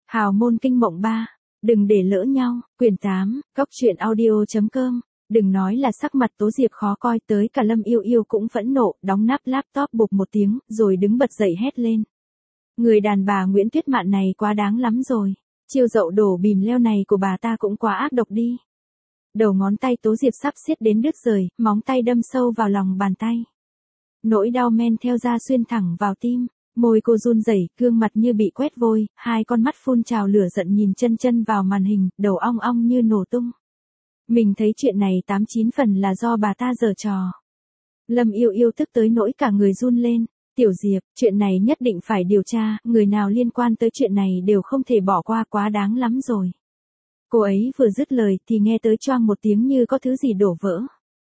Hào môn kinh mộng 3. Đừng để lỡ nhau. Quyển 8. Cóc truyện audio.com. Đừng nói là sắc mặt Tố Diệp khó coi, tới cả Lâm Yêu Yêu cũng phẫn nộ, đóng nắp laptop bụp một tiếng, rồi đứng bật dậy hét lên. Người đàn bà Nguyễn Tuyết Mạn này quá đáng lắm rồi. Chiêu dậu đổ bìm leo này của bà ta cũng quá ác độc đi. Đầu ngón tay Tố Diệp sắp xiết đến đứt rời, móng tay đâm sâu vào lòng bàn tay. Nỗi đau men theo da xuyên thẳng vào tim. Môi cô run rẩy, gương mặt như bị quét vôi, hai con mắt phun trào lửa giận nhìn chân chân vào màn hình, đầu ong ong như nổ tung. Mình thấy chuyện này 89 phần là do bà ta giở trò. Lâm Yêu Yêu tức tới nỗi cả người run lên. Tiểu Diệp, chuyện này nhất định phải điều tra, người nào liên quan tới chuyện này đều không thể bỏ qua, quá đáng lắm rồi. Cô ấy vừa dứt lời thì nghe tới choang một tiếng như có thứ gì đổ vỡ.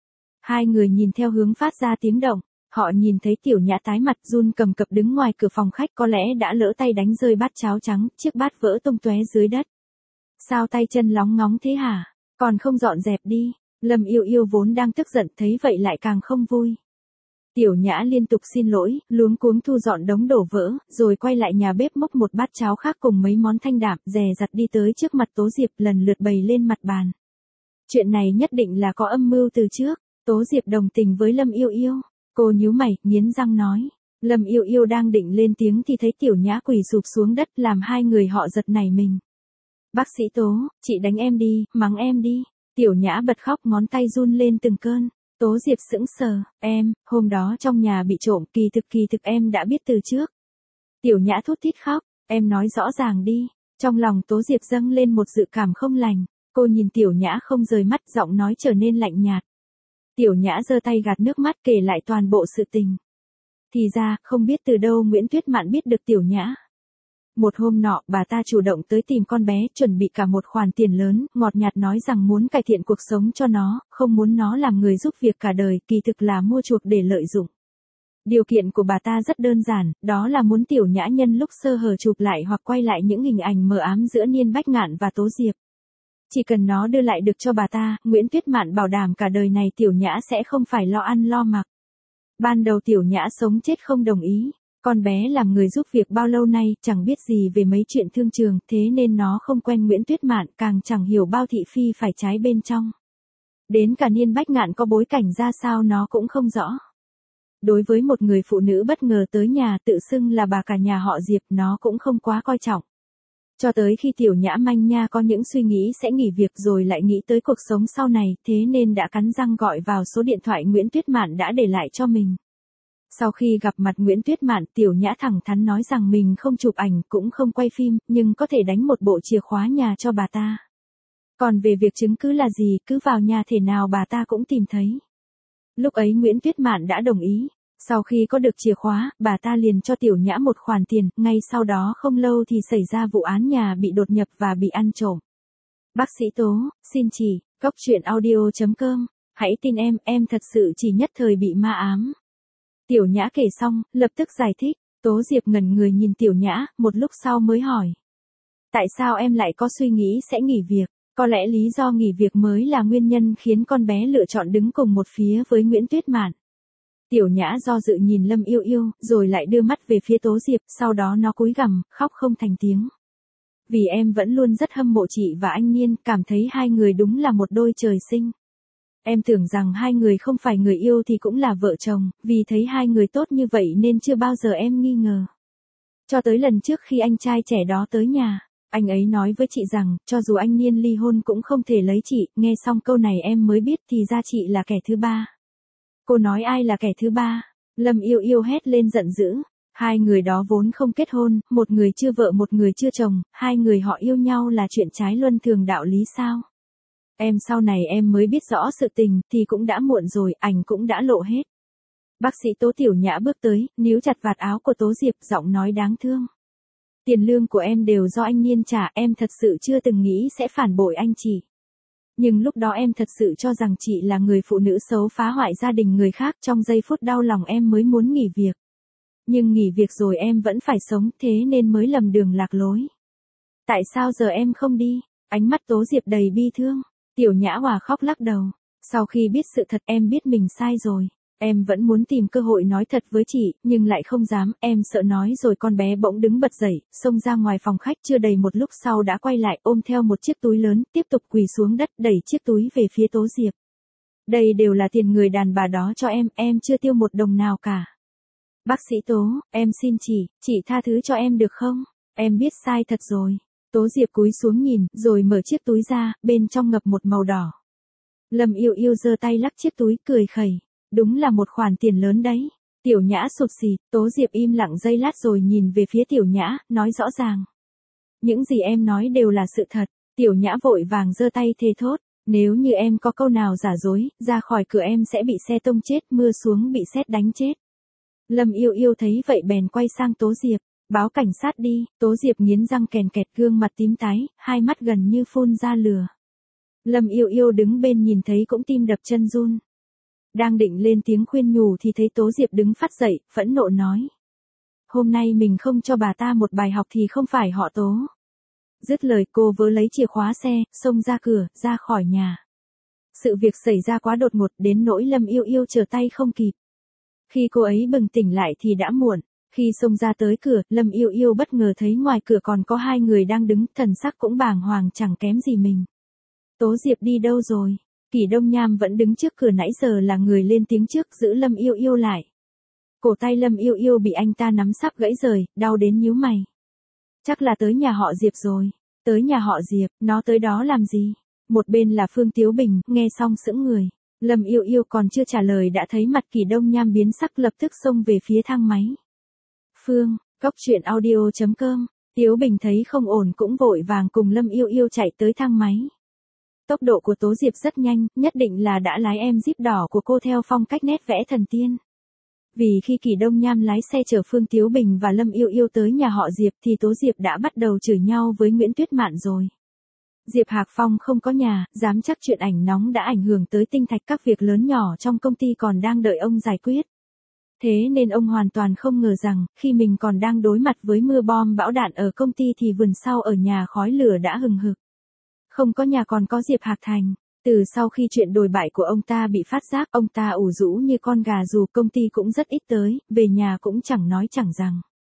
Hai người nhìn theo hướng phát ra tiếng động. Họ nhìn thấy Tiểu Nhã tái mặt run cầm cập đứng ngoài cửa phòng khách, có lẽ đã lỡ tay đánh rơi bát cháo trắng, chiếc bát vỡ tung tóe dưới đất. Sao tay chân lóng ngóng thế hả? Còn không dọn dẹp đi. Lâm Yêu Yêu vốn đang tức giận thấy vậy lại càng không vui. Tiểu Nhã liên tục xin lỗi, luống cuống thu dọn đống đổ vỡ, rồi quay lại nhà bếp múc một bát cháo khác cùng mấy món thanh đạm, dè dặt đi tới trước mặt Tố Diệp lần lượt bày lên mặt bàn. Chuyện này nhất định là có âm mưu từ trước. Tố Diệp đồng tình với Lâm Yêu Yêu. Cô nhíu mày, nghiến răng nói. Lâm Yêu Yêu đang định lên tiếng thì thấy Tiểu Nhã quỳ sụp xuống đất làm hai người họ giật nảy mình. Bác sĩ Tố, chị đánh em đi, mắng em đi. Tiểu Nhã bật khóc, ngón tay run lên từng cơn. Tố Diệp sững sờ, hôm đó trong nhà bị trộm, kỳ thực em đã biết từ trước. Tiểu Nhã thút thít khóc, em nói rõ ràng đi. Trong lòng Tố Diệp dâng lên một dự cảm không lành. Cô nhìn Tiểu Nhã không rời mắt, giọng nói trở nên lạnh nhạt. Tiểu Nhã giơ tay gạt nước mắt kể lại toàn bộ sự tình. Thì ra, không biết từ đâu Nguyễn Tuyết Mạn biết được Tiểu Nhã. Một hôm nọ, bà ta chủ động tới tìm con bé, chuẩn bị cả một khoản tiền lớn, ngọt nhạt nói rằng muốn cải thiện cuộc sống cho nó, không muốn nó làm người giúp việc cả đời, kỳ thực là mua chuộc để lợi dụng. Điều kiện của bà ta rất đơn giản, đó là muốn Tiểu Nhã nhân lúc sơ hở chụp lại hoặc quay lại những hình ảnh mờ ám giữa Niên Bách Ngạn và Tố Diệp. Chỉ cần nó đưa lại được cho bà ta, Nguyễn Tuyết Mạn bảo đảm cả đời này Tiểu Nhã sẽ không phải lo ăn lo mặc. Ban đầu Tiểu Nhã sống chết không đồng ý. Con bé làm người giúp việc bao lâu nay, chẳng biết gì về mấy chuyện thương trường, thế nên nó không quen Nguyễn Tuyết Mạn, càng chẳng hiểu bao thị phi phải trái bên trong. Đến cả Niên Bách Ngạn có bối cảnh ra sao nó cũng không rõ. Đối với một người phụ nữ bất ngờ tới nhà tự xưng là bà cả nhà họ Diệp, nó cũng không quá coi trọng. Cho tới khi Tiểu Nhã manh nha có những suy nghĩ sẽ nghỉ việc rồi lại nghĩ tới cuộc sống sau này, thế nên đã cắn răng gọi vào số điện thoại Nguyễn Tuyết Mạn đã để lại cho mình. Sau khi gặp mặt Nguyễn Tuyết Mạn, Tiểu Nhã thẳng thắn nói rằng mình không chụp ảnh cũng không quay phim, nhưng có thể đánh một bộ chìa khóa nhà cho bà ta. Còn về việc chứng cứ là gì, cứ vào nhà thể nào bà ta cũng tìm thấy. Lúc ấy Nguyễn Tuyết Mạn đã đồng ý. Sau khi có được chìa khóa, bà ta liền cho Tiểu Nhã một khoản tiền, ngay sau đó không lâu thì xảy ra vụ án nhà bị đột nhập và bị ăn trộm. Bác sĩ Tố, xin chỉ, cóc truyện audio.com, hãy tin em thật sự chỉ nhất thời bị ma ám. Tiểu Nhã kể xong, lập tức giải thích. Tố Diệp ngẩn người nhìn Tiểu Nhã, một lúc sau mới hỏi. Tại sao em lại có suy nghĩ sẽ nghỉ việc? Có lẽ lý do nghỉ việc mới là nguyên nhân khiến con bé lựa chọn đứng cùng một phía với Nguyễn Tuyết Mạn. Tiểu Nhã do dự nhìn Lâm Yêu Yêu, rồi lại đưa mắt về phía Tố Diệp, sau đó nó cúi gằm, khóc không thành tiếng. Vì em vẫn luôn rất hâm mộ chị và anh Niên, cảm thấy hai người đúng là một đôi trời sinh. Em tưởng rằng hai người không phải người yêu thì cũng là vợ chồng, vì thấy hai người tốt như vậy nên chưa bao giờ em nghi ngờ. Cho tới lần trước khi anh trai trẻ đó tới nhà, anh ấy nói với chị rằng, cho dù anh Niên ly hôn cũng không thể lấy chị, nghe xong câu này em mới biết thì ra chị là kẻ thứ ba. Cô nói ai là kẻ thứ ba? Lâm Yêu Yêu hét lên giận dữ. Hai người đó vốn không kết hôn, một người chưa vợ một người chưa chồng, hai người họ yêu nhau là chuyện trái luân thường đạo lý sao? Em sau này em mới biết rõ sự tình thì cũng đã muộn rồi, ảnh cũng đã lộ hết. Bác sĩ Tố. Tiểu Nhã bước tới, níu chặt vạt áo của Tố Diệp, giọng nói đáng thương. Tiền lương của em đều do anh Niên trả, em thật sự chưa từng nghĩ sẽ phản bội anh chị. Nhưng lúc đó em thật sự cho rằng chị là người phụ nữ xấu phá hoại gia đình người khác, trong giây phút đau lòng em mới muốn nghỉ việc. Nhưng nghỉ việc rồi em vẫn phải sống, thế nên mới lầm đường lạc lối. Tại sao giờ em không đi? Ánh mắt Tố Diệp đầy bi thương. Tiểu Nhã hòa khóc lắc đầu. Sau khi biết sự thật em biết mình sai rồi. Em vẫn muốn tìm cơ hội nói thật với chị, nhưng lại không dám, em sợ nói rồi. Con bé bỗng đứng bật dậy, xông ra ngoài phòng khách, chưa đầy một lúc sau đã quay lại ôm theo một chiếc túi lớn, tiếp tục quỳ xuống đất đẩy chiếc túi về phía Tố Diệp. Đây đều là tiền người đàn bà đó cho em chưa tiêu một đồng nào cả. Bác sĩ Tố, em xin chị tha thứ cho em được không? Em biết sai thật rồi. Tố Diệp cúi xuống nhìn, rồi mở chiếc túi ra, bên trong ngập một màu đỏ. Lâm Yêu Yêu giơ tay lắc chiếc túi, cười khẩy. Đúng là một khoản tiền lớn đấy. Tiểu Nhã sụt sì, Tố Diệp im lặng giây lát rồi nhìn về phía Tiểu Nhã, nói rõ ràng. Những gì em nói đều là sự thật. Tiểu Nhã vội vàng giơ tay thề thốt. Nếu như em có câu nào giả dối, ra khỏi cửa em sẽ bị xe tông chết, mưa xuống bị sét đánh chết. Lâm Yêu Yêu thấy vậy bèn quay sang Tố Diệp. Báo cảnh sát đi. Tố Diệp nghiến răng kèn kẹt, gương mặt tím tái, hai mắt gần như phun ra lửa. Lâm Yêu Yêu đứng bên nhìn thấy cũng tim đập chân run. Đang định lên tiếng khuyên nhủ thì thấy Tố Diệp đứng phát dậy, phẫn nộ nói. Hôm nay mình không cho bà ta một bài học thì không phải họ Tố. Dứt lời cô vớ lấy chìa khóa xe, xông ra cửa, ra khỏi nhà. Sự việc xảy ra quá đột ngột đến nỗi Lâm Yêu Yêu trở tay không kịp. Khi cô ấy bừng tỉnh lại thì đã muộn. Khi xông ra tới cửa, Lâm Yêu Yêu bất ngờ thấy ngoài cửa còn có hai người đang đứng, thần sắc cũng bàng hoàng chẳng kém gì mình. Tố Diệp đi đâu rồi? Kỷ Đông Nham vẫn đứng trước cửa nãy giờ là người lên tiếng trước, giữ Lâm Yêu Yêu lại. Cổ tay Lâm Yêu Yêu bị anh ta nắm sắp gãy rời, đau đến nhíu mày. Chắc là tới nhà họ Diệp rồi. Tới nhà họ Diệp, nó tới đó làm gì? Một bên là Phương Tiếu Bình, nghe xong sững người. Lâm Yêu Yêu còn chưa trả lời đã thấy mặt Kỷ Đông Nham biến sắc, lập tức xông về phía thang máy. Phương, Cốc.audio.com. Tiếu Bình thấy không ổn cũng vội vàng cùng Lâm Yêu Yêu chạy tới thang máy. Tốc độ của Tố Diệp rất nhanh, nhất định là đã lái em Jeep đỏ của cô theo phong cách nét vẽ thần tiên. Vì khi Kỷ Đông Nham lái xe chở Phương Tiếu Bình và Lâm Yêu Yêu tới nhà họ Diệp thì Tố Diệp đã bắt đầu chửi nhau với Nguyễn Tuyết Mạn rồi. Diệp Hạc Phong không có nhà, dám chắc chuyện ảnh nóng đã ảnh hưởng tới tinh thạch, các việc lớn nhỏ trong công ty còn đang đợi ông giải quyết. Thế nên ông hoàn toàn không ngờ rằng, khi mình còn đang đối mặt với mưa bom bão đạn ở công ty thì vườn sau ở nhà khói lửa đã hừng hực. Không có nhà còn có Diệp Hạc Thành. Từ sau khi chuyện đồi bại của ông ta bị phát giác, ông ta ủ rũ như con gà, dù công ty cũng rất ít tới, về nhà cũng chẳng nói chẳng rằng.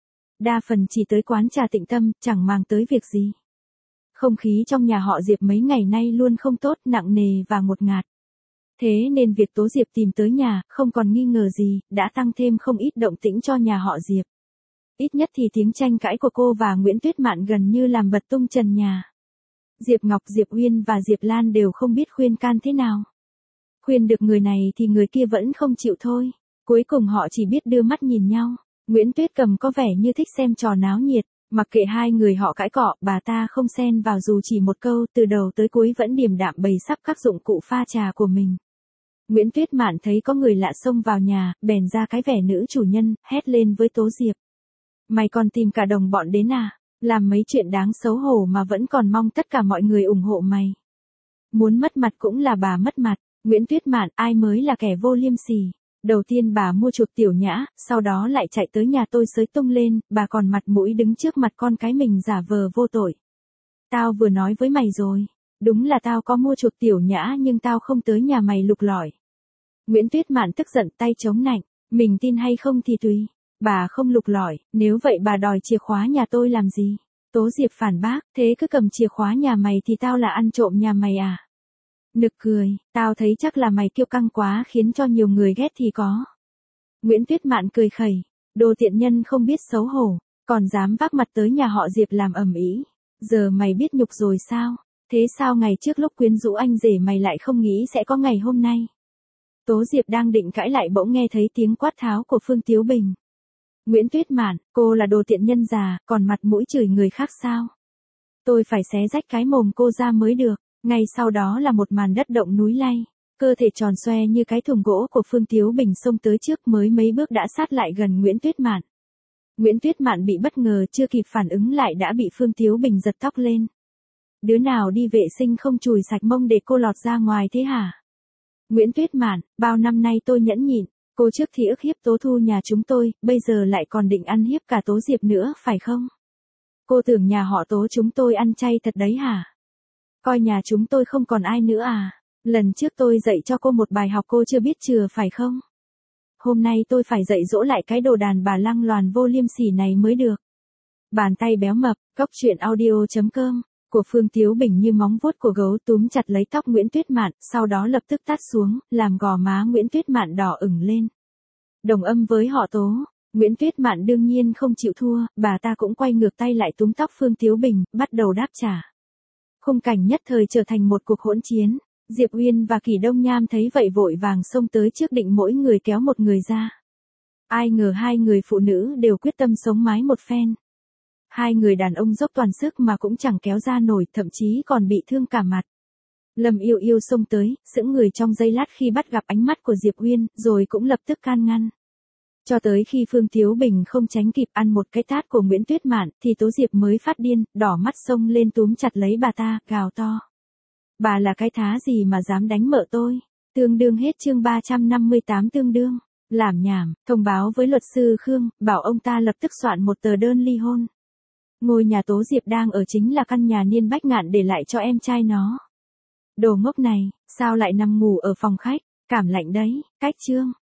Đa phần chỉ tới quán trà Tịnh Tâm, chẳng mang tới việc gì. Không khí trong nhà họ Diệp mấy ngày nay luôn không tốt, nặng nề và ngột ngạt. Thế nên việc Tố Diệp tìm tới nhà, không còn nghi ngờ gì, đã tăng thêm không ít động tĩnh cho nhà họ Diệp. Ít nhất thì tiếng tranh cãi của cô và Nguyễn Tuyết Mạn gần như làm bật tung trần nhà. Diệp Ngọc, Diệp Uyên và Diệp Lan đều không biết khuyên can thế nào. Khuyên được người này thì người kia vẫn không chịu thôi. Cuối cùng họ chỉ biết đưa mắt nhìn nhau. Nguyễn Tuyết Cầm có vẻ như thích xem trò náo nhiệt. Mặc kệ hai người họ cãi cọ, bà ta không xen vào dù chỉ một câu, từ đầu tới cuối vẫn điềm đạm bày sắp các dụng cụ pha trà của mình. Nguyễn Tuyết Mạn thấy có người lạ xông vào nhà, bèn ra cái vẻ nữ chủ nhân, hét lên với Tố Diệp. Mày còn tìm cả đồng bọn đến à? Làm mấy chuyện đáng xấu hổ mà vẫn còn mong tất cả mọi người ủng hộ mày. Muốn mất mặt cũng là bà mất mặt. Nguyễn Tuyết Mạn, ai mới là kẻ vô liêm sỉ. Đầu tiên bà mua chuộc Tiểu Nhã, sau đó lại chạy tới nhà tôi xới tung lên, bà còn mặt mũi đứng trước mặt con cái mình giả vờ vô tội. Tao vừa nói với mày rồi, đúng là tao có mua chuộc Tiểu Nhã nhưng tao không tới nhà mày lục lọi. Nguyễn Tuyết Mạn tức giận tay chống nạnh, mình tin hay không thì tùy. Bà không lục lọi, nếu vậy bà đòi chìa khóa nhà tôi làm gì? Tố Diệp phản bác, thế cứ cầm chìa khóa nhà mày thì tao là ăn trộm nhà mày à? Nực cười, tao thấy chắc là mày kiêu căng quá khiến cho nhiều người ghét thì có. Nguyễn Tuyết Mạn cười khẩy, đồ tiện nhân không biết xấu hổ, còn dám vác mặt tới nhà họ Diệp làm ầm ĩ. Giờ mày biết nhục rồi sao? Thế sao ngày trước lúc quyến rũ anh rể mày lại không nghĩ sẽ có ngày hôm nay? Tố Diệp đang định cãi lại bỗng nghe thấy tiếng quát tháo của Phương Tiếu Bình. Nguyễn Tuyết Mạn, cô là đồ tiện nhân già, còn mặt mũi chửi người khác sao? Tôi phải xé rách cái mồm cô ra mới được. Ngay sau đó là một màn đất động núi lay. Cơ thể tròn xoe như cái thùng gỗ của Phương Tiếu Bình xông tới trước, mới mấy bước đã sát lại gần Nguyễn Tuyết Mạn. Nguyễn Tuyết Mạn bị bất ngờ, chưa kịp phản ứng lại đã bị Phương Tiếu Bình giật tóc lên. Đứa nào đi vệ sinh không chùi sạch mông để cô lọt ra ngoài thế hả? Nguyễn Tuyết Mạn, bao năm nay tôi nhẫn nhịn, cô trước thì ức hiếp Tố Thu nhà chúng tôi, bây giờ lại còn định ăn hiếp cả Tố Diệp nữa, phải không? Cô tưởng nhà họ Tố chúng tôi ăn chay thật đấy hả? Coi nhà chúng tôi không còn ai nữa à? Lần trước tôi dạy cho cô một bài học cô chưa biết chừa phải không? hôm nay tôi phải dạy dỗ lại cái đồ đàn bà lăng loàn vô liêm sỉ này mới được. Bàn tay béo mập, cóc truyện audio.com, của Phương Tiếu Bình như móng vuốt của gấu túm chặt lấy tóc Nguyễn Tuyết Mạn, sau đó lập tức tát xuống, làm gò má Nguyễn Tuyết Mạn đỏ ửng lên. Đồng âm với họ Tố, Nguyễn Tuyết Mạn đương nhiên không chịu thua, bà ta cũng quay ngược tay lại túm tóc Phương Tiếu Bình, bắt đầu đáp trả. Khung cảnh nhất thời trở thành một cuộc hỗn chiến. Diệp Uyên và Kỷ Đông Nham thấy vậy vội vàng xông tới trước định mỗi người kéo một người ra. Ai ngờ hai người phụ nữ đều quyết tâm sống mái một phen. Hai người đàn ông dốc toàn sức mà cũng chẳng kéo ra nổi, thậm chí còn bị thương cả mặt. Lâm Yêu Yêu xông tới, sững người trong giây lát khi bắt gặp ánh mắt của Diệp Uyên, rồi cũng lập tức can ngăn. Cho tới khi Phương Tiếu Bình không tránh kịp ăn một cái tát của Nguyễn Tuyết Mạn, thì Tố Diệp mới phát điên, đỏ mắt xông lên túm chặt lấy bà ta, gào to. Bà là cái thá gì mà dám đánh mợ tôi? Tương đương hết chương 358 tương đương. Làm nhảm, thông báo với luật sư Khương, bảo ông ta lập tức soạn một tờ đơn ly hôn. Ngôi nhà Tố Diệp đang ở chính là căn nhà Niên Bách Ngạn để lại cho em trai nó. Đồ ngốc này, sao lại nằm ngủ ở phòng khách, cảm lạnh đấy, cách chương.